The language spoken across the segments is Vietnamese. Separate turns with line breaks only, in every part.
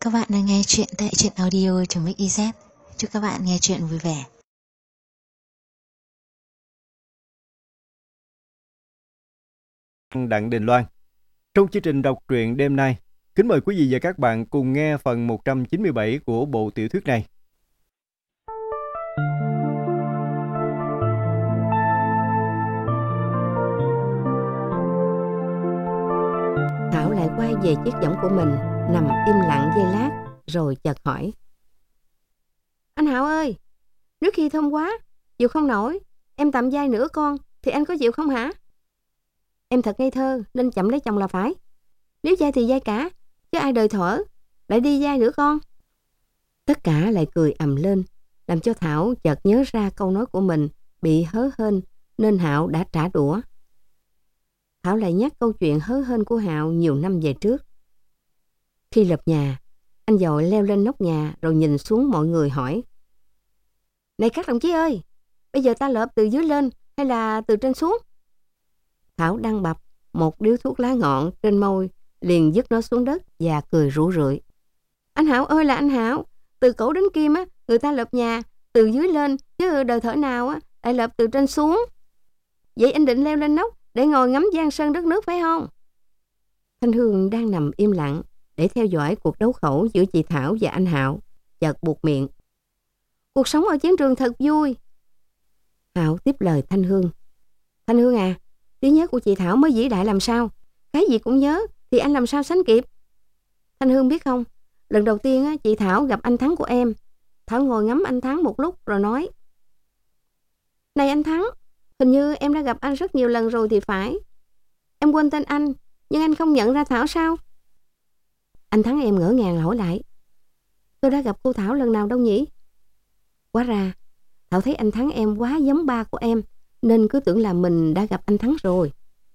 Các bạn đang nghe chuyện tại truyện audio.mix.iz. Chúc các bạn nghe chuyện vui vẻ.
Đặng Đình Loan. Trong chương trình đọc truyện đêm nay, kính mời quý vị và các bạn cùng nghe phần 197 của bộ tiểu thuyết này.
Thảo lại quay về chiếc võng của mình, nằm im lặng giây lát, rồi chợt hỏi: "Anh Hạo ơi, nước khi thơm quá, chịu không nổi, em tạm vai nữa con, thì anh có chịu không hả? Em thật ngây thơ nên chậm lấy chồng là phải. Nếu vai thì vai cả, chứ ai đời thở, lại đi vai nữa con." Tất cả lại cười ầm lên, làm cho Thảo chợt nhớ ra câu nói của mình bị hớ hênh, nên Hạo đã trả đũa. Thảo lại nhắc câu chuyện hớ hênh của Hạo nhiều năm về trước. Khi lập nhà, anh vội leo lên nóc nhà rồi nhìn xuống mọi người hỏi: "Này các đồng chí ơi, bây giờ ta lợp từ dưới lên hay là từ trên xuống?" Thảo đang bập một điếu thuốc lá ngọn trên môi, liền vứt nó xuống đất và cười rủ rượi: "Anh Hạo ơi là anh Hạo, từ cổ đến kim á, người ta lợp nhà từ dưới lên, chứ đời thở nào á lại lợp từ trên xuống. Vậy anh định leo lên nóc để ngồi ngắm giang sơn đất nước phải không?" Thanh Hương đang nằm im lặng để theo dõi cuộc đấu khẩu giữa chị Thảo và anh Hạo, chợt buột miệng: "Cuộc sống ở chiến trường thật vui." Hạo tiếp lời Thanh Hương: "Thanh Hương à, trí nhớ của chị Thảo mới vĩ đại làm sao, cái gì cũng nhớ thì anh làm sao sánh kịp. Thanh Hương biết không, lần đầu tiên á, chị Thảo gặp anh Thắng của em, Thảo ngồi ngắm anh Thắng một lúc rồi nói: Này anh Thắng, hình như em đã gặp anh rất nhiều lần rồi thì phải. Em quên tên anh, nhưng anh không nhận ra Thảo sao?" Anh Thắng em ngỡ ngàng hỏi lại: "Tôi đã gặp cô Thảo lần nào đâu nhỉ?" Hóa ra Thảo thấy anh Thắng em quá giống ba của em, nên cứ tưởng là mình đã gặp anh Thắng rồi.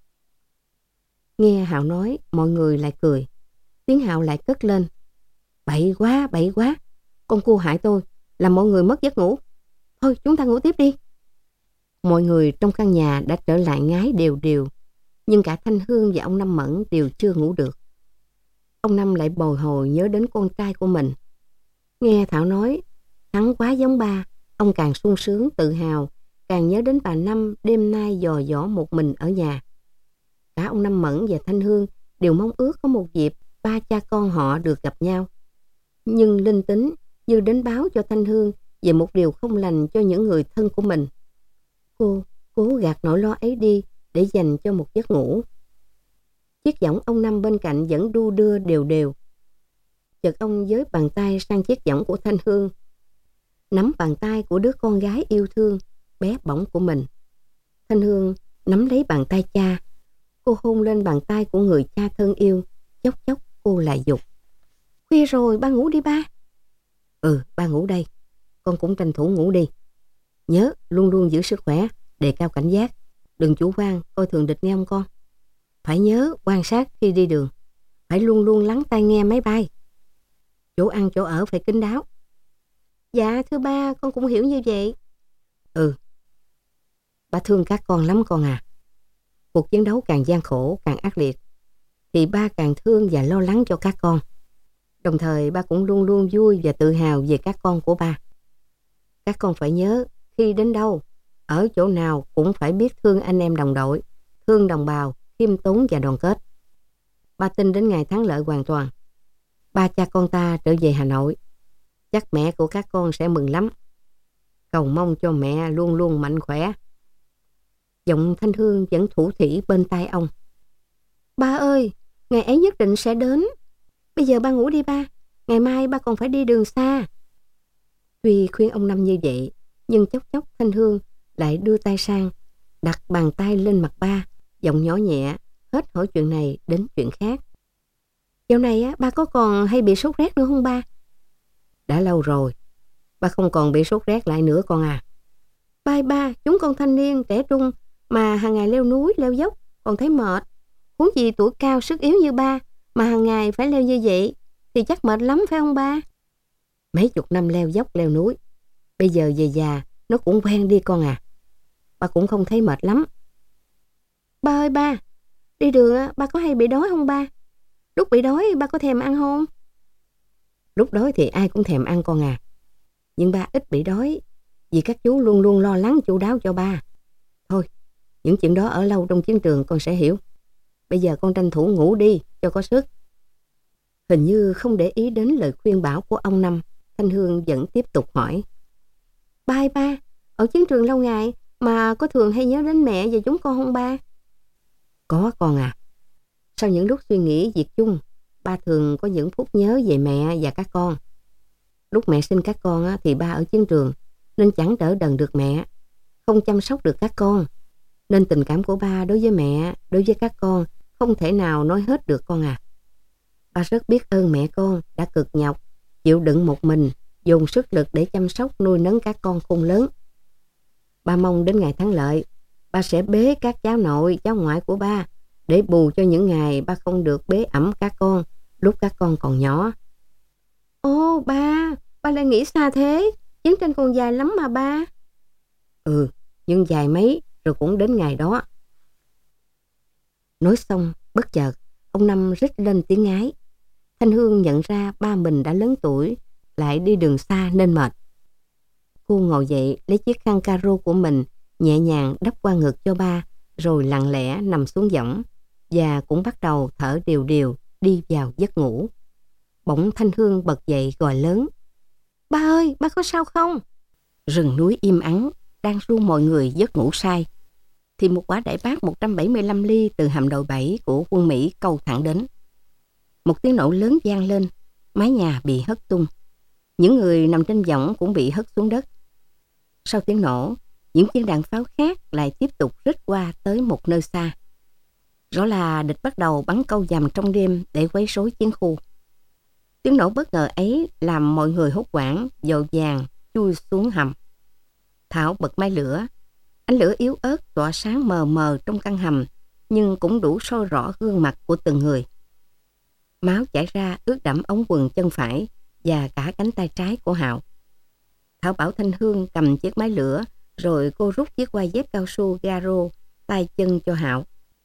Nghe Hạo nói, mọi người lại cười. Tiếng Hạo lại cất lên: bậy quá, con cua hại tôi, làm mọi người mất giấc ngủ. Thôi chúng ta ngủ tiếp đi." Mọi người trong căn nhà đã trở lại ngái đều đều, nhưng cả Thanh Hương và ông Năm Mẫn đều chưa ngủ được. Ông Năm lại bồi hồi nhớ đến con trai của mình. Nghe Thảo nói Thắng quá giống ba, ông càng sung sướng tự hào, càng nhớ đến bà Năm đêm nay dò dỏ một mình ở nhà. Cả ông Năm Mẫn và Thanh Hương đều mong ước có một dịp ba cha con họ được gặp nhau. Nhưng linh tính như đến báo cho Thanh Hương về một điều không lành cho những người thân của mình. Cô cố gạt nỗi lo ấy đi để dành cho một giấc ngủ. Chiếc võng ông Năm bên cạnh vẫn đu đưa đều đều. Chợt ông với bàn tay sang chiếc võng của Thanh Hương, nắm bàn tay của đứa con gái yêu thương bé bỏng của mình. Thanh Hương nắm lấy bàn tay cha, cô hôn lên bàn tay của người cha thân yêu. Chốc chốc cô lại dục: "Khuya rồi, ba ngủ đi ba." "Ừ, ba ngủ đây, con cũng tranh thủ ngủ đi. Nhớ luôn luôn giữ sức khỏe, đề cao cảnh giác, đừng chủ quan coi thường địch nghe không con. Phải nhớ quan sát khi đi đường, phải luôn luôn lắng tai nghe máy bay. Chỗ ăn chỗ ở phải kín đáo." "Dạ thưa ba, con cũng hiểu như vậy." "Ừ, ba thương các con lắm con à. Cuộc chiến đấu càng gian khổ, càng ác liệt, thì ba càng thương và lo lắng cho các con. Đồng thời ba cũng luôn luôn vui và tự hào về các con của ba. Các con phải nhớ, khi đến đâu, ở chỗ nào cũng phải biết thương anh em đồng đội, thương đồng bào, khiêm tốn và đoàn kết. Ba tin đến ngày thắng lợi hoàn toàn. Ba cha con ta trở về Hà Nội, chắc mẹ của các con sẽ mừng lắm. Cầu mong cho mẹ luôn luôn mạnh khỏe." Giọng Thanh Hương vẫn thủ thỉ bên tai ông: "Ba ơi, ngày ấy nhất định sẽ đến. Bây giờ ba ngủ đi ba, ngày mai ba còn phải đi đường xa." Tuy khuyên ông Năm như vậy, nhưng chốc chốc Thanh Hương lại đưa tay sang, đặt bàn tay lên mặt ba, giọng nhỏ nhẹ, hết hỏi chuyện này đến chuyện khác: "Dạo này á, ba có còn hay bị sốt rét nữa không ba?" "Đã lâu rồi, ba không còn bị sốt rét lại nữa con à." Ba, chúng con thanh niên, trẻ trung, mà hàng ngày leo núi, leo dốc, còn thấy mệt. Huống gì tuổi cao, sức yếu như ba, mà hàng ngày phải leo như vậy, thì chắc mệt lắm phải không ba?" "Mấy chục năm leo dốc, leo núi, bây giờ về già, nó cũng quen đi con à. Ba cũng không thấy mệt lắm." "Ba ơi ba, đi đường ba có hay bị đói không ba? Lúc bị đói ba có thèm ăn không?" Lúc đói thì ai cũng thèm ăn con à. Nhưng ba ít bị đói vì các chú luôn luôn lo lắng chu đáo cho ba. Thôi, những chuyện đó ở lâu trong chiến trường con sẽ hiểu. Bây giờ con tranh thủ ngủ đi cho có sức. Hình như không để ý đến lời khuyên bảo của ông Năm, Thanh Hương vẫn tiếp tục hỏi. Ba, ở chiến trường lâu ngày mà có thường hay nhớ đến mẹ và chúng con không ba? Có con à. Sau những lúc suy nghĩ việc chung, ba thường có những phút nhớ về mẹ và các con. Lúc mẹ sinh các con thì ba ở chiến trường nên chẳng đỡ đần được mẹ, không chăm sóc được các con. Nên tình cảm của ba đối với mẹ, đối với các con không thể nào nói hết được con à. Ba rất biết ơn mẹ con đã cực nhọc, chịu đựng một mình, dùng sức lực để chăm sóc nuôi nấng các con khôn lớn. Ba mong đến ngày thắng lợi, ba sẽ bế các cháu nội, cháu ngoại của ba để bù cho những ngày ba không được bế ẵm các con lúc các con còn nhỏ. Ô ba lại nghĩ xa thế, chiến tranh còn dài lắm mà ba. Ừ, nhưng dài mấy rồi cũng đến ngày đó. Nói xong, bất chợt, ông Năm rít lên tiếng ái. Thanh Hương nhận ra ba mình đã lớn tuổi, lại đi đường xa nên mệt. Cô ngồi dậy lấy chiếc khăn caro của mình, nhẹ nhàng đắp qua ngực cho ba, rồi lặng lẽ nằm xuống võng, và cũng bắt đầu thở đều đều đi vào giấc ngủ. Bỗng Thanh Hương bật dậy gọi lớn. Ba ơi, ba có sao không? Rừng núi im ắng, đang ru mọi người giấc ngủ say. Thì một quả đại bác 175 ly từ hầm đội 7 của quân Mỹ câu thẳng đến. Một tiếng nổ lớn vang lên, mái nhà bị hất tung. Những người nằm trên võng cũng bị hất xuống đất. Sau tiếng nổ, những viên đạn pháo khác lại tiếp tục rít qua tới một nơi xa. Rõ là địch bắt đầu bắn câu dầm trong đêm để quấy rối chiến khu. Tiếng nổ bất ngờ ấy làm mọi người hốt hoảng, vội vàng chui xuống hầm. Thảo bật máy lửa. Ánh lửa yếu ớt tỏa sáng mờ mờ trong căn hầm, nhưng cũng đủ soi rõ gương mặt của từng người. Máu chảy ra ướt đẫm ống quần chân phải và cả cánh tay trái của Hạo. Thảo bảo Thanh Hương cầm chiếc máy lửa, rồi cô rút chiếc quai dép cao su Garo tay chân cho Hạo.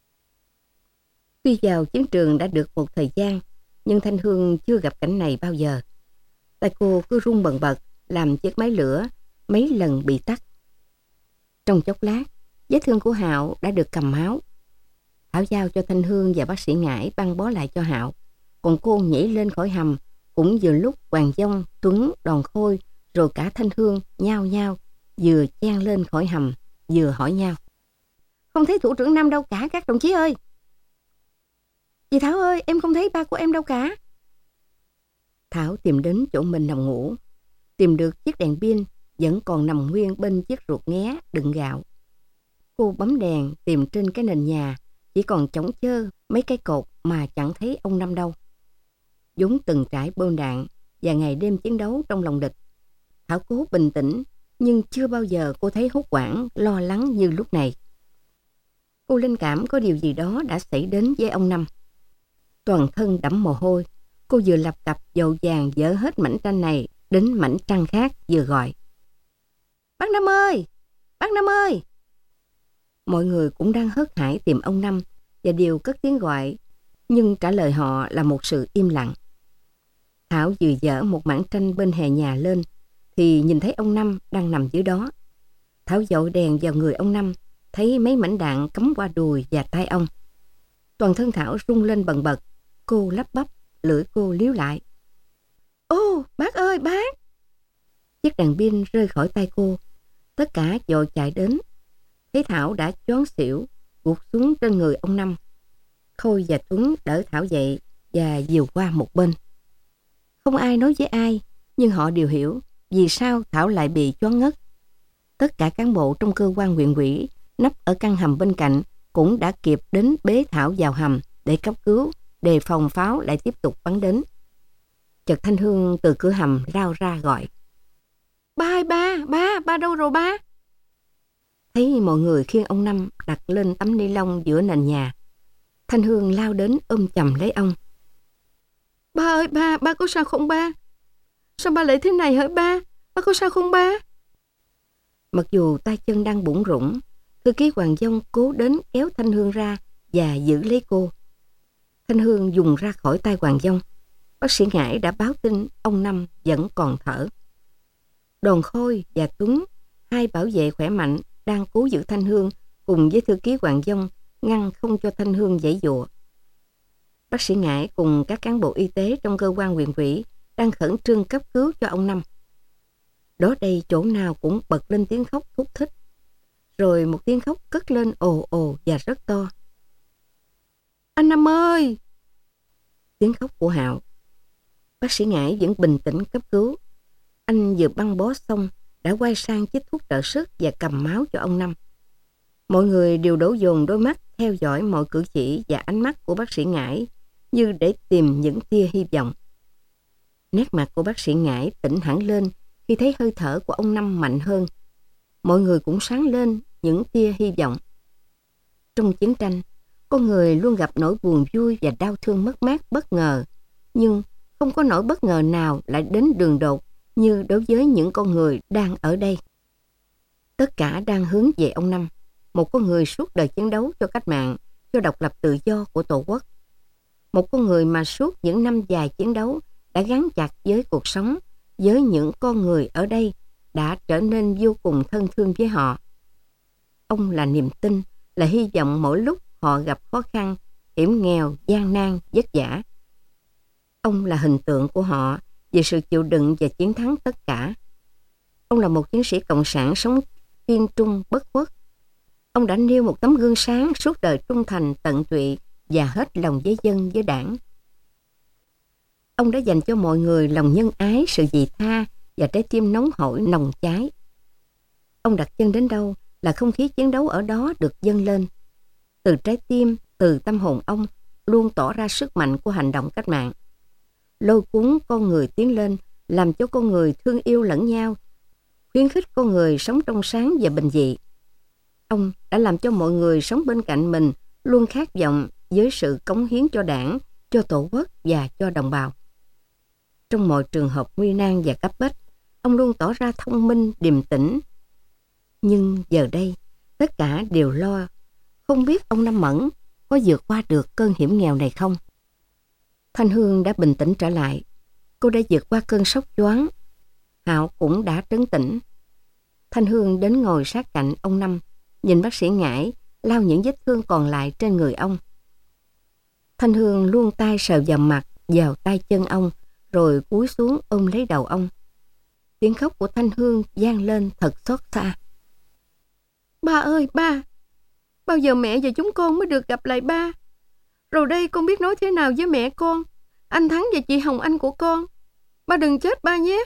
Tuy vào chiến trường đã được một thời gian, nhưng Thanh Hương chưa gặp cảnh này bao giờ. Tay cô cứ run bần bật, làm chiếc máy lửa mấy lần bị tắt. Trong chốc lát, vết thương của Hạo đã được cầm máu. Thảo giao cho Thanh Hương và bác sĩ Ngải băng bó lại cho Hạo. Còn cô nhảy lên khỏi hầm, cũng vừa lúc Hoàng Dông, Tuấn, Đòn Khôi, rồi cả Thanh Hương nhao nhao vừa chen lên khỏi hầm, vừa hỏi nhau. Không thấy thủ trưởng Năm đâu cả các đồng chí ơi. Dì Thảo ơi, em không thấy ba của em đâu cả. Thảo tìm đến chỗ mình nằm ngủ, tìm được chiếc đèn pin vẫn còn nằm nguyên bên chiếc ruột nghé đựng gạo. Cô bấm đèn tìm trên cái nền nhà, chỉ còn chổng chơ mấy cái cột mà chẳng thấy ông Năm đâu. Vốn từng trải bom đạn và ngày đêm chiến đấu trong lòng địch, Thảo cố bình tĩnh, nhưng chưa bao giờ cô thấy hốt hoảng, lo lắng như lúc này. Cô linh cảm có điều gì đó đã xảy đến với ông Năm. Toàn thân đẫm mồ hôi, cô vừa lập cập dội vàng dỡ hết mảnh tranh này đến mảnh tranh khác, vừa gọi. Bác Năm ơi! Bác Năm ơi! Mọi người cũng đang hớt hải tìm ông Năm và đều cất tiếng gọi, nhưng trả lời họ là một sự im lặng. Thảo vừa dỡ một mảng tranh bên hè nhà lên thì nhìn thấy ông Năm đang nằm dưới đó. Thảo dội đèn vào người ông Năm, thấy mấy mảnh đạn cắm qua đùi và tay ông. Toàn thân Thảo rung lên bần bật, cô lắp bắp, lưỡi cô líu lại. Ô, bác ơi, bác! Chiếc đèn pin rơi khỏi tay cô, tất cả vội chạy đến. Thấy Thảo đã choáng xỉu, gục xuống trên người ông Năm. Khôi và Tuấn đỡ Thảo dậy và dìu qua một bên. Không ai nói với ai, nhưng họ đều hiểu vì sao Thảo lại bị choáng ngất. Tất cả cán bộ trong cơ quan huyện ủy nấp ở căn hầm bên cạnh cũng đã kịp đến bế Thảo vào hầm để cấp cứu, đề phòng pháo lại tiếp tục bắn đến. Chợt Thanh Hương từ cửa hầm rao ra gọi. Ba đâu rồi ba? Thấy mọi người khiêng ông Năm đặt lên tấm ni lông giữa nền nhà, Thanh Hương lao đến ôm chầm lấy ông. Ba ơi, ba có sao không ba? Sao ba lại thế này hả ba? Ba có sao không ba? Mặc dù tay chân đang bủn rủn, thư ký Hoàng Dông cố đến kéo Thanh Hương ra và giữ lấy cô. Thanh Hương dùng ra khỏi tay Hoàng Dông. bác sĩ Ngải đã báo tin ông Năm vẫn còn thở. Đòn Khôi và Tuấn, hai bảo vệ khỏe mạnh, đang cứu giữ Thanh Hương cùng với thư ký Hoàng Dông, ngăn không cho Thanh Hương giãy giụa. Bác sĩ Ngải cùng các cán bộ y tế trong cơ quan huyện ủy đang khẩn trương cấp cứu cho ông Năm. Đó đây chỗ nào cũng bật lên tiếng khóc thúc thích. Rồi một tiếng khóc cất lên ồ ồ và rất to. Anh Năm ơi! Tiếng khóc của Hạo. Bác sĩ Ngải vẫn bình tĩnh cấp cứu. Anh vừa băng bó xong đã quay sang chích thuốc trợ sức và cầm máu cho ông Năm. Mọi người đều đổ dồn đôi mắt theo dõi mọi cử chỉ và ánh mắt của bác sĩ Ngải như để tìm những tia hy vọng. Nét mặt của bác sĩ Ngải tỉnh hẳn lên khi thấy hơi thở của ông Năm mạnh hơn. Mọi người cũng sáng lên những tia hy vọng. Trong chiến tranh, con người luôn gặp nỗi buồn vui và đau thương mất mát bất ngờ, nhưng không có nỗi bất ngờ nào lại đến đường đột như đối với những con người đang ở đây. Tất cả đang hướng về ông Năm, một con người suốt đời chiến đấu cho cách mạng, cho độc lập tự do của Tổ quốc. Một con người mà suốt những năm dài chiến đấu đã gắn chặt với cuộc sống, với những con người ở đây, đã trở nên vô cùng thân thương với họ. Ông là niềm tin, là hy vọng mỗi lúc họ gặp khó khăn, hiểm nghèo, gian nan, vất vả. Ông là hình tượng của họ về sự chịu đựng và chiến thắng tất cả. Ông là một chiến sĩ cộng sản sống kiên trung bất khuất. Ông đã nêu một tấm gương sáng suốt đời trung thành tận tụy và hết lòng với dân với đảng. Ông đã dành cho mọi người lòng nhân ái, sự vị tha và trái tim nóng hổi nồng cháy. Ông đặt chân đến đâu là không khí chiến đấu ở đó được dâng lên. Từ trái tim, từ tâm hồn ông luôn tỏ ra sức mạnh của hành động cách mạng. Lôi cuốn con người tiến lên, làm cho con người thương yêu lẫn nhau, khuyến khích con người sống trong sáng và bình dị. Ông đã làm cho mọi người sống bên cạnh mình luôn khát vọng với sự cống hiến cho đảng, cho Tổ quốc và cho đồng bào. Trong mọi trường hợp nguy nan và cấp bách, ông luôn tỏ ra thông minh, điềm tĩnh. Nhưng giờ đây, tất cả đều lo, không biết ông Năm Mẫn có vượt qua được cơn hiểm nghèo này không. Thanh Hương đã bình tĩnh trở lại. Cô đã vượt qua cơn sốc choáng. Hạo cũng đã trấn tĩnh. Thanh Hương đến ngồi sát cạnh ông Năm, nhìn bác sĩ Ngải lau những vết thương còn lại trên người ông. Thanh Hương luôn tay sờ vào mặt, vào tay chân ông, rồi cúi xuống ôm lấy đầu ông. Tiếng khóc của Thanh Hương vang lên thật xót xa. Ba ơi ba, bao giờ mẹ và chúng con mới được gặp lại ba? Rồi đây con biết nói thế nào với mẹ con, anh Thắng và chị Hồng Anh của con. Ba đừng chết ba nhé.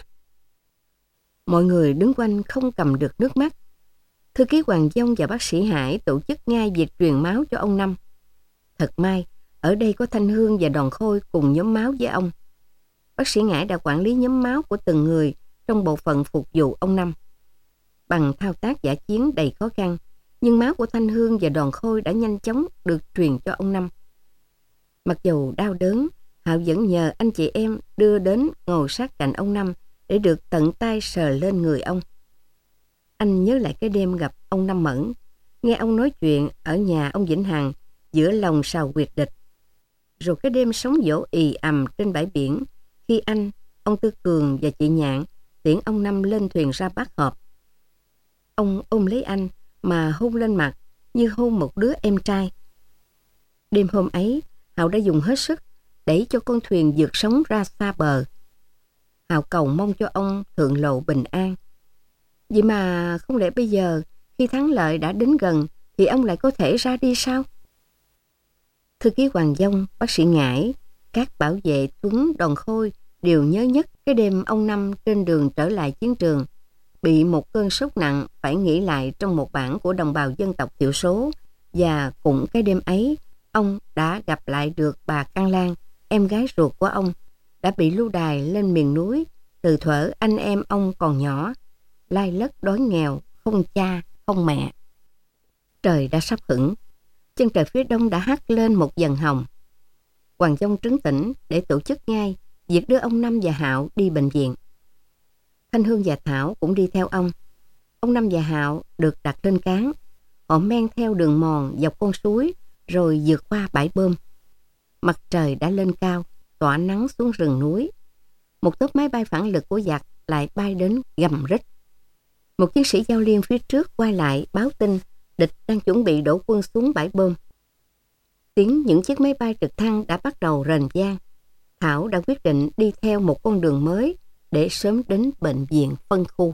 Mọi người đứng quanh không cầm được nước mắt. Thư ký Hoàng Dông và bác sĩ Hải tổ chức ngay việc truyền máu cho ông Năm. Thật may, ở đây có Thanh Hương và Đòn Khôi cùng nhóm máu với ông. Bác sĩ Ngải đã quản lý nhóm máu của từng người trong bộ phận phục vụ ông Năm. Bằng thao tác dã chiến đầy khó khăn, nhưng máu của Thanh Hương và Đòn Khôi đã nhanh chóng được truyền cho ông Năm. Mặc dù đau đớn, Hạo vẫn nhờ anh chị em đưa đến ngồi sát cạnh ông Năm để được tận tay sờ lên người ông. Anh nhớ lại cái đêm gặp ông Năm Mẫn, nghe ông nói chuyện ở nhà ông Vĩnh Hằng giữa lòng sào huyệt địch. Rồi cái đêm sóng vỗ ì ầm trên bãi biển, khi anh, ông Tư Cường và chị Nhạn tiễn ông Năm lên thuyền ra Bát Hợp. Ông ôm lấy anh mà hôn lên mặt như hôn một đứa em trai. Đêm hôm ấy, Hạo đã dùng hết sức đẩy cho con thuyền vượt sóng ra xa bờ. Hạo cầu mong cho ông thượng lộ bình an. Vậy mà không lẽ bây giờ khi thắng lợi đã đến gần thì ông lại có thể ra đi sao? Thư ký Hoàng Dông, bác sĩ Ngải, các bảo vệ Tuấn, Đòn Khôi đều nhớ nhất cái đêm ông Năm trên đường trở lại chiến trường bị một cơn sốt nặng phải nghỉ lại trong một bản của đồng bào dân tộc thiểu số. Và cũng cái đêm ấy, ông đã gặp lại được bà Căn Lan, em gái ruột của ông, đã bị lưu đày lên miền núi từ thuở anh em ông còn nhỏ, lai lất đói nghèo, không cha, không mẹ. Trời đã sắp hửng, chân trời phía đông đã hắt lên một dần hồng. Hoàng Dông trấn tĩnh để tổ chức ngay việc đưa ông Năm và Hạo đi bệnh viện. Thanh Hương và Thảo cũng đi theo ông. Ông Năm và Hạo được đặt lên cáng. Họ men theo đường mòn dọc con suối rồi vượt qua bãi bơm. Mặt trời đã lên cao. tỏa nắng xuống rừng núi. Một tốp máy bay phản lực của giặc lại bay đến gầm rít. Một chiến sĩ giao liên phía trước quay lại báo tin địch đang chuẩn bị đổ quân xuống bãi bom. Tiếng những chiếc máy bay trực thăng đã bắt đầu rền vang. Thảo đã quyết định đi theo một con đường mới để sớm đến bệnh viện phân khu.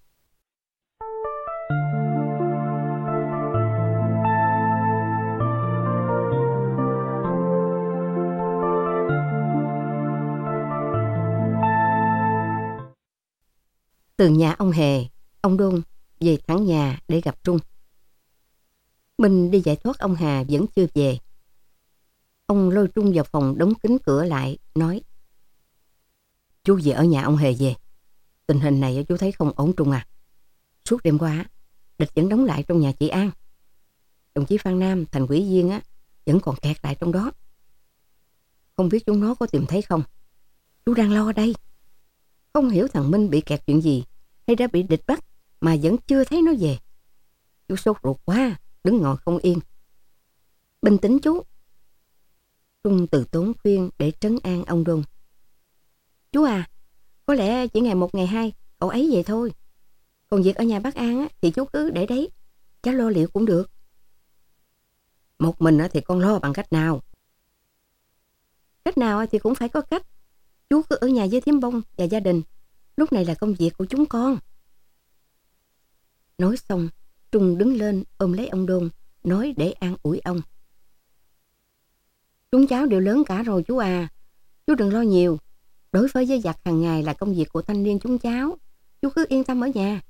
Từ nhà ông Hề, ông Đôn về thẳng nhà để gặp Trung. Minh đi giải thoát ông Hà vẫn chưa về. Ông lôi Trung vào phòng đóng kín cửa lại, nói: Chú về ở nhà ông Hề về. Tình hình này chú thấy không ổn Trung à. Suốt đêm qua, địch vẫn đóng lại trong nhà chị An. Đồng chí Phan Nam, thành ủy viên vẫn còn kẹt lại trong đó. Không biết chúng nó có tìm thấy không? Chú đang lo đây. Không hiểu thằng Minh bị kẹt chuyện gì hay đã bị địch bắt mà vẫn chưa thấy nó về. Chú sốt ruột quá, đứng ngồi không yên. Bình tĩnh chú. Trung từ tốn khuyên để trấn an ông Đôn. Chú à, có lẽ chỉ ngày 1 ngày 2 cậu ấy về thôi. Còn việc ở nhà bác An thì chú cứ để đấy, cháu lo liệu cũng được. Một mình thì con lo bằng cách nào? Cách nào thì cũng phải có cách. Chú cứ ở nhà với thím Bông và gia đình. Lúc này là công việc của chúng con. Nói xong, Trung đứng lên ôm lấy ông Đôn, nói để an ủi ông. Chúng cháu đều lớn cả rồi chú à. Chú đừng lo nhiều. Đối phó với giặc hàng ngày là công việc của thanh niên chúng cháu. Chú cứ yên tâm ở nhà.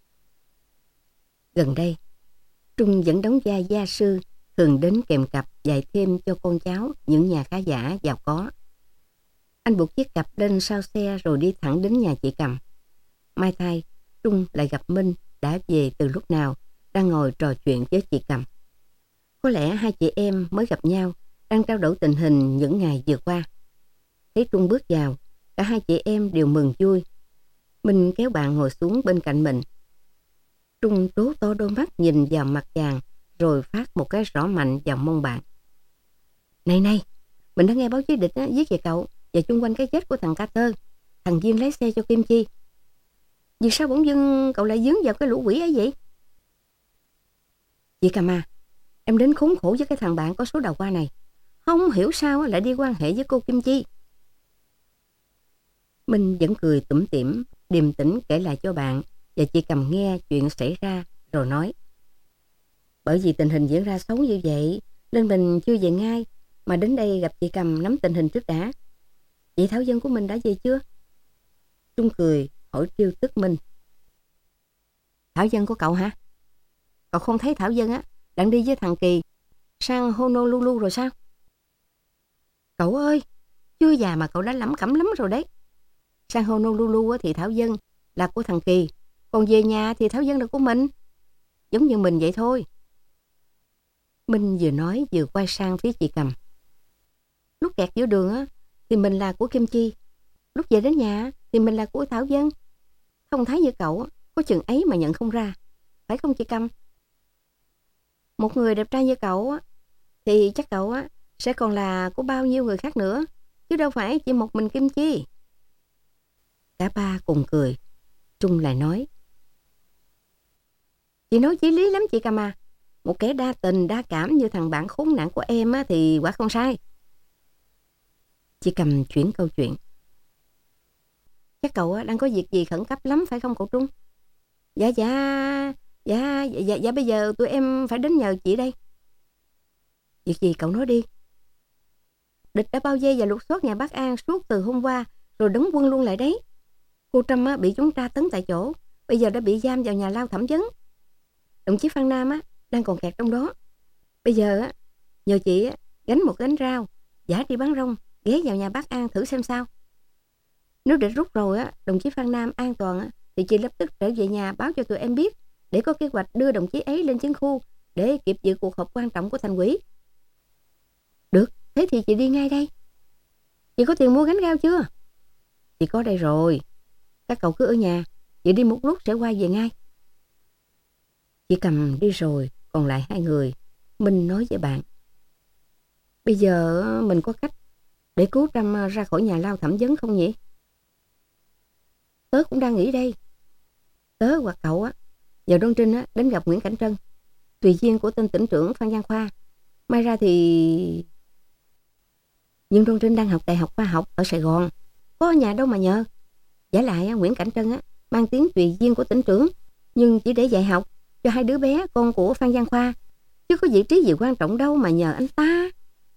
Gần đây, Trung vẫn đóng vai gia sư, thường đến kèm cặp dạy thêm cho con cháu những nhà khá giả giàu có. Anh buộc chiếc cặp lên sau xe rồi đi thẳng đến nhà chị Cầm. Mai thay, Trung lại gặp Minh đã về từ lúc nào, đang ngồi trò chuyện với chị Cầm. Có lẽ hai chị em mới gặp nhau, đang trao đổi tình hình những ngày vừa qua. Thấy Trung bước vào, cả hai chị em đều mừng vui. Minh kéo bạn ngồi xuống bên cạnh mình. Trung trố to đôi mắt nhìn vào mặt chàng, rồi phát một cái rõ mạnh vào mông bạn. Này này, mình đã nghe báo chí địch viết về cậu và chung quanh cái chết của thằng Carter, thằng Duyên lái xe cho Kim Chi. Vì sao bỗng dưng cậu lại dướng vào cái lũ quỷ ấy vậy? Chị Cầm à, em đến khốn khổ với cái thằng bạn có số đầu qua này. Không hiểu sao lại đi quan hệ với cô Kim Chi. Minh vẫn cười tủm tỉm, điềm tĩnh kể lại cho bạn và chị Cầm nghe chuyện xảy ra rồi nói. Bởi vì tình hình diễn ra xấu như vậy nên mình chưa về ngay, mà đến đây gặp chị Cầm nắm tình hình trước đã. Chị Thảo Dân của mình đã về chưa? Trung cười hỏi trêu tức Minh. Thảo Dân của cậu hả? Cậu không thấy Thảo Dân đang đi với thằng Kỳ sang Honolulu rồi sao? Cậu ơi, chưa già mà cậu đã lẩm cẩm lắm rồi đấy. Sang Honolulu thì Thảo Dân là của thằng Kỳ, còn về nhà thì Thảo Dân là của mình. Giống như mình vậy thôi. Minh vừa nói vừa quay sang phía chị Cầm. Lúc kẹt giữa đường thì mình là của Kim Chi, lúc về đến nhà thì mình là của Thảo Dân. Không thấy như cậu có chừng ấy mà nhận không ra, phải không chị Cầm? Một người đẹp trai như cậu thì chắc cậu sẽ còn là của bao nhiêu người khác nữa, chứ đâu phải chỉ một mình Kim Chi. Cả ba cùng cười. Trung lại nói. Chị nói chí lý lắm chị Cầm à. Một kẻ đa tình đa cảm như thằng bạn khốn nạn của em thì quả không sai. Chị Cầm chuyển câu chuyện. Chắc cậu đang có việc gì khẩn cấp lắm phải không cậu Trung? Dạ bây giờ tụi em phải đến nhờ chị đây. Việc gì cậu nói đi. Địch đã bao vây và lục soát nhà bác An suốt từ hôm qua rồi đóng quân luôn lại đấy. Cô Trâm bị chúng tra tấn tại chỗ, bây giờ đã bị giam vào nhà lao thẩm vấn. Đồng chí Phan Nam đang còn kẹt trong đó. Bây giờ nhờ chị gánh một gánh rau, giả đi bán rong, ghé vào nhà bác An thử xem sao. Nếu địch rút rồi đồng chí Phan Nam an toàn thì chị lập tức trở về nhà báo cho tụi em biết để có kế hoạch đưa đồng chí ấy lên chiến khu để kịp dự cuộc họp quan trọng của thành ủy. Được, thế thì chị đi ngay đây. Chị có tiền mua gánh rau chưa? Chị có đây rồi. Các cậu cứ ở nhà, chị đi một lúc sẽ quay về ngay. Chị Cầm đi rồi, còn lại hai người. Minh nói với bạn. Bây giờ mình có cách để cứu Trâm ra khỏi nhà lao thẩm vấn không nhỉ? Tớ cũng đang nghĩ đây. Tớ hoặc cậu nhờ Đoan Trinh đến gặp Nguyễn Cảnh Trân, tùy viên của tên tỉnh trưởng Phan Giang Khoa. May ra thì... Nhưng Đoan Trinh đang học Đại học Khoa học ở Sài Gòn, có ở nhà đâu mà nhờ. Giả lại Nguyễn Cảnh Trân mang tiếng tùy viên của tỉnh trưởng, nhưng chỉ để dạy học cho 2 đứa bé con của Phan Giang Khoa, chứ có vị trí gì quan trọng đâu mà nhờ anh ta.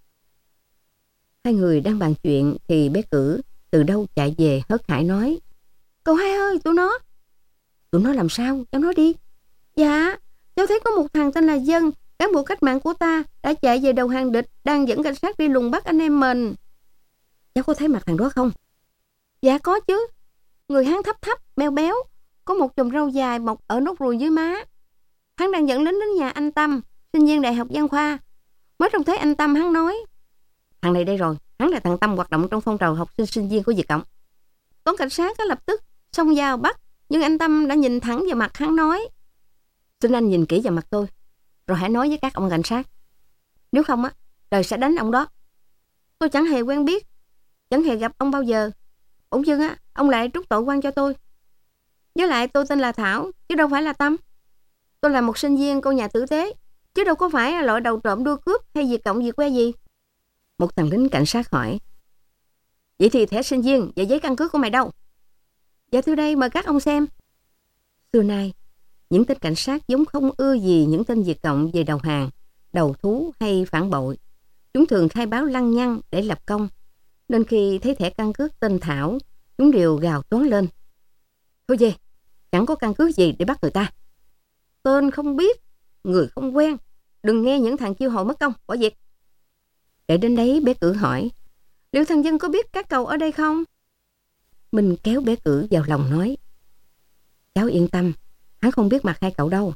Hai người đang bàn chuyện thì bé Cử từ đâu chạy về hớt hải nói: Cậu hai ơi, tụi nó làm sao? Cháu nói đi. Dạ, cháu thấy có một thằng tên là Dân, cán bộ cách mạng của ta, đã chạy về đầu hàng địch, đang dẫn cảnh sát đi lùng bắt anh em mình. Cháu có thấy mặt thằng đó không? Dạ có chứ. Người hắn thấp thấp, béo béo, có một chùm râu dài mọc ở nốt ruồi dưới má. Hắn đang dẫn lính đến nhà anh Tâm, sinh viên Đại học Văn Khoa. Mới trông thấy anh Tâm, hắn nói: Thằng này đây rồi, hắn là thằng Tâm hoạt động trong phong trào học sinh viên của Việt Cộng. Toán cảnh sát lập tức xông vào bắt, nhưng anh Tâm đã nhìn thẳng vào mặt hắn nói: Xin anh nhìn kỹ vào mặt tôi, rồi hãy nói với các ông cảnh sát. Nếu không trời sẽ đánh ông đó. Tôi chẳng hề quen biết, chẳng hề gặp ông bao giờ. Bỗng dưng ông lại trút tội oan cho tôi. Với lại tôi tên là Thảo, chứ đâu phải là Tâm. Tôi là một sinh viên cô nhà tử tế, chứ đâu có phải là loại đầu trộm đua cướp hay Việt Cộng Việt que gì. Một thằng lính cảnh sát hỏi: Vậy thì thẻ sinh viên và giấy căn cước của mày đâu? Dạ thưa đây, mời các ông xem. Xưa nay, những tên cảnh sát giống không ưa gì những tên Việt Cộng về đầu hàng, đầu thú hay phản bội. Chúng thường khai báo lăng nhăng để lập công, nên khi thấy thẻ căn cước tên Thảo, chúng đều gào toán lên: Thôi về, chẳng có căn cước gì để bắt người ta. Tên không biết, người không quen, đừng nghe những thằng chiêu hồi mất công, bỏ việc. Kể đến đấy, bé Cử hỏi: Liệu thằng Dân có biết các cậu ở đây không? Minh kéo bé Cử vào lòng nói: Cháu yên tâm, hắn không biết mặt hai cậu đâu.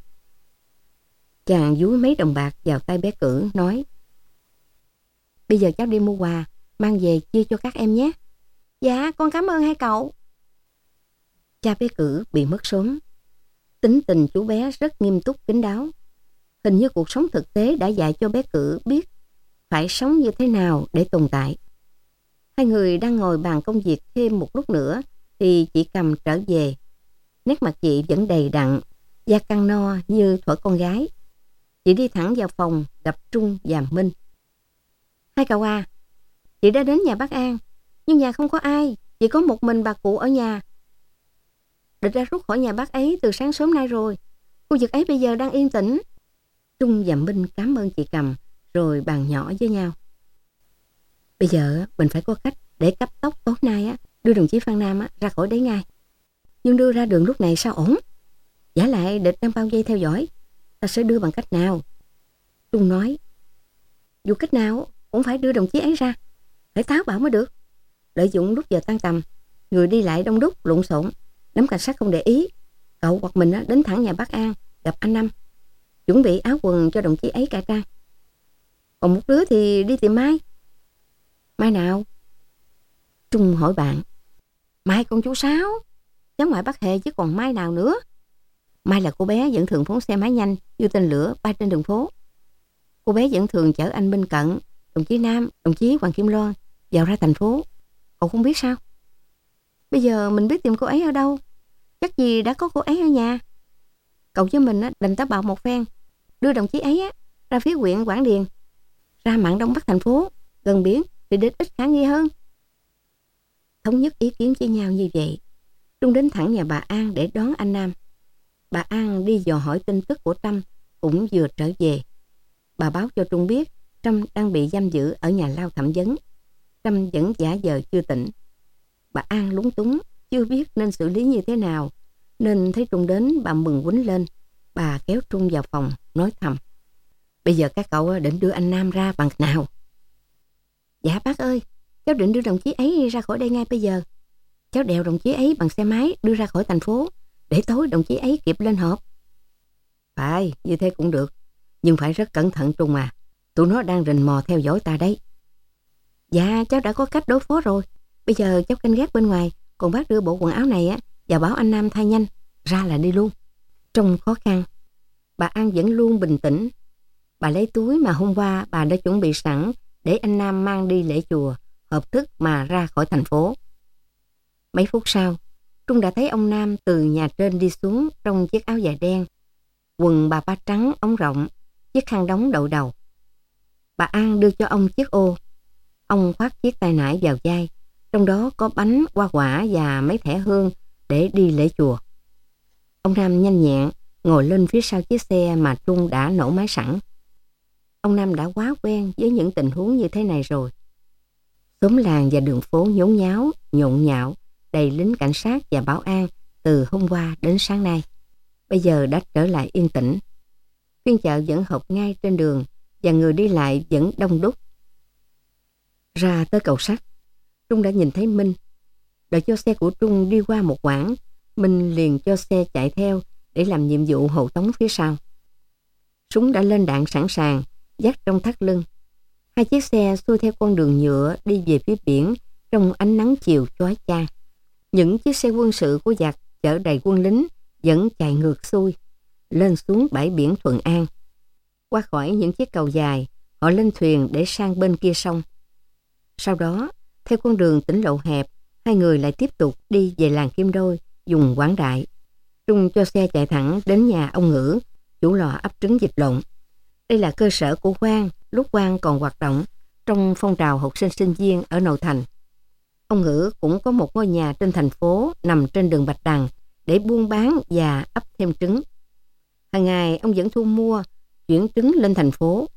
Chàng dúi mấy đồng bạc vào tay bé Cử nói: Bây giờ cháu đi mua quà, mang về chia cho các em nhé. Dạ, con cảm ơn hai cậu. Cha bé Cử bị mất sớm. Tính tình chú bé rất nghiêm túc kín đáo. Hình như cuộc sống thực tế đã dạy cho bé Cử biết phải sống như thế nào để tồn tại. Hai người đang ngồi bàn công việc thêm một lúc nữa thì chị Cầm trở về. Nét mặt chị vẫn đầy đặn, da căng no như thuở con gái. Chị đi thẳng vào phòng gặp Trung và Minh. Hai cậu chị đã đến nhà bác An, nhưng nhà không có ai, chỉ có một mình bà cụ ở nhà. Địch đã rút khỏi nhà bác ấy từ sáng sớm nay rồi. Khu vực ấy bây giờ đang yên tĩnh. Trung và Minh cảm ơn chị Cầm, rồi bàn nhỏ với nhau. Bây giờ mình phải có cách để cấp tốc tối nay đưa đồng chí Phan Nam ra khỏi đấy ngay. Nhưng đưa ra đường lúc này sao ổn? Giả lại địch đang bao vây theo dõi, ta sẽ đưa bằng cách nào? Trung nói: Dù cách nào cũng phải đưa đồng chí ấy ra, phải táo bạo mới được. Lợi dụng lúc giờ tan tầm, người đi lại đông đúc lộn xộn, đám cảnh sát không để ý, cậu hoặc mình đến thẳng nhà bác An gặp anh Năm, chuẩn bị áo quần cho đồng chí ấy cải trang. Còn một đứa thì đi tìm Mai. Mai nào? Trung hỏi bạn. Mai con chú Sáu, cháu ngoại bác Hề chứ còn Mai nào nữa. Mai là cô bé vẫn thường phóng xe máy nhanh như tên lửa bay trên đường phố. Cô bé vẫn thường chở anh Minh Cận, đồng chí Nam, đồng chí Hoàng Kim Loan vào ra thành phố. Cậu không biết sao? Bây giờ mình biết tìm cô ấy ở đâu? Chắc gì đã có cô ấy ở nhà. Cậu với mình đành tá bạo một phen, đưa đồng chí ấy ra phía huyện Quảng Điền, ra mạn Đông Bắc thành phố, gần biển thì đến ít khả nghi hơn. Thống nhất ý kiến với nhau như vậy, Trung đến thẳng nhà bà An để đón anh Nam. Bà An đi dò hỏi tin tức của Trâm cũng vừa trở về. Bà báo cho Trung biết Trâm đang bị giam giữ ở nhà lao thẩm vấn. Trâm vẫn giả vờ chưa tỉnh. Bà An lúng túng, chưa biết nên xử lý như thế nào, nên thấy Trung đến bà mừng quýnh lên. Bà kéo Trung vào phòng nói thầm: Bây giờ các cậu định đưa anh Nam ra bằng nào? Dạ bác ơi, cháu định đưa đồng chí ấy ra khỏi đây ngay bây giờ. Cháu đèo đồng chí ấy bằng xe máy đưa ra khỏi thành phố, để tối đồng chí ấy kịp lên họp. Phải, như thế cũng được, nhưng phải rất cẩn thận Trung à. Tụi nó đang rình mò theo dõi ta đấy. Dạ, cháu đã có cách đối phó rồi. Bây giờ cháu canh gác bên ngoài, còn bác đưa bộ quần áo này và bảo anh Nam thay nhanh, ra là đi luôn. Trong khó khăn, bà An vẫn luôn bình tĩnh. Bà lấy túi mà hôm qua bà đã chuẩn bị sẵn để anh Nam mang đi lễ chùa, hợp thức mà ra khỏi thành phố. Mấy phút sau, Trung đã thấy ông Nam từ nhà trên đi xuống trong chiếc áo dài đen, quần bà ba trắng ống rộng, chiếc khăn đóng đội đầu. Bà An đưa cho ông chiếc ô. Ông khoác chiếc tay nải vào vai, trong đó có bánh, hoa quả và mấy thẻ hương để đi lễ chùa. Ông Nam nhanh nhẹn ngồi lên phía sau chiếc xe mà Trung đã nổ máy sẵn. Ông Nam đã quá quen với những tình huống như thế này rồi. Xóm làng và đường phố nhốn nháo, nhộn nhạo, đầy lính cảnh sát và bảo an từ hôm qua đến sáng nay. Bây giờ đã trở lại yên tĩnh. Phiên chợ vẫn họp ngay trên đường và người đi lại vẫn đông đúc. Ra tới cầu sắt, Trung đã nhìn thấy Minh. Đợi cho xe của Trung đi qua một quãng, Minh liền cho xe chạy theo để làm nhiệm vụ hộ tống phía sau. Súng đã lên đạn sẵn sàng, dắt trong thắt lưng. Hai chiếc xe xuôi theo con đường nhựa đi về phía biển trong ánh nắng chiều chói chang. Những chiếc xe quân sự của giặc chở đầy quân lính vẫn chạy ngược xuôi, lên xuống bãi biển Thuận An. Qua khỏi những chiếc cầu dài, họ lên thuyền để sang bên kia sông. Sau đó, theo con đường tỉnh lộ hẹp, hai người lại tiếp tục đi về làng Kim Đôi, vùng Quảng Đại. Trung cho xe chạy thẳng đến nhà ông Ngữ, chủ lò ấp trứng vịt lộn. Đây là cơ sở của Quang, lúc Quang còn hoạt động trong phong trào học sinh sinh viên ở nội thành. Ông Ngữ cũng có một ngôi nhà trên thành phố nằm trên đường Bạch Đằng để buôn bán và ấp thêm trứng. Hàng ngày ông vẫn thu mua, chuyển trứng lên thành phố.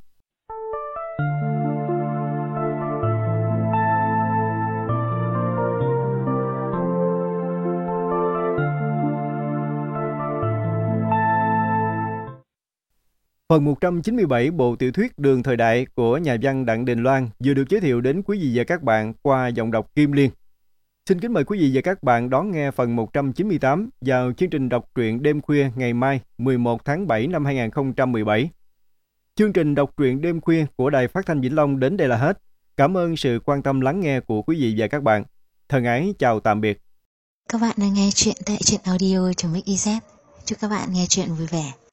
Phần 197 bộ tiểu thuyết Đường Thời Đại của nhà văn Đặng Đình Loan vừa được giới thiệu đến quý vị và các bạn qua giọng đọc Kim Liên. Xin kính mời quý vị và các bạn đón nghe phần 198 vào chương trình đọc truyện đêm khuya ngày mai 11 tháng 7 năm 2017. Chương trình đọc truyện đêm khuya của Đài Phát thanh Vĩnh Long đến đây là hết. Cảm ơn sự quan tâm lắng nghe của quý vị và các bạn. Thân ái chào tạm biệt.
Các bạn đang nghe chuyện tại truyện audio.mix.iz. Chúc các bạn nghe chuyện vui vẻ.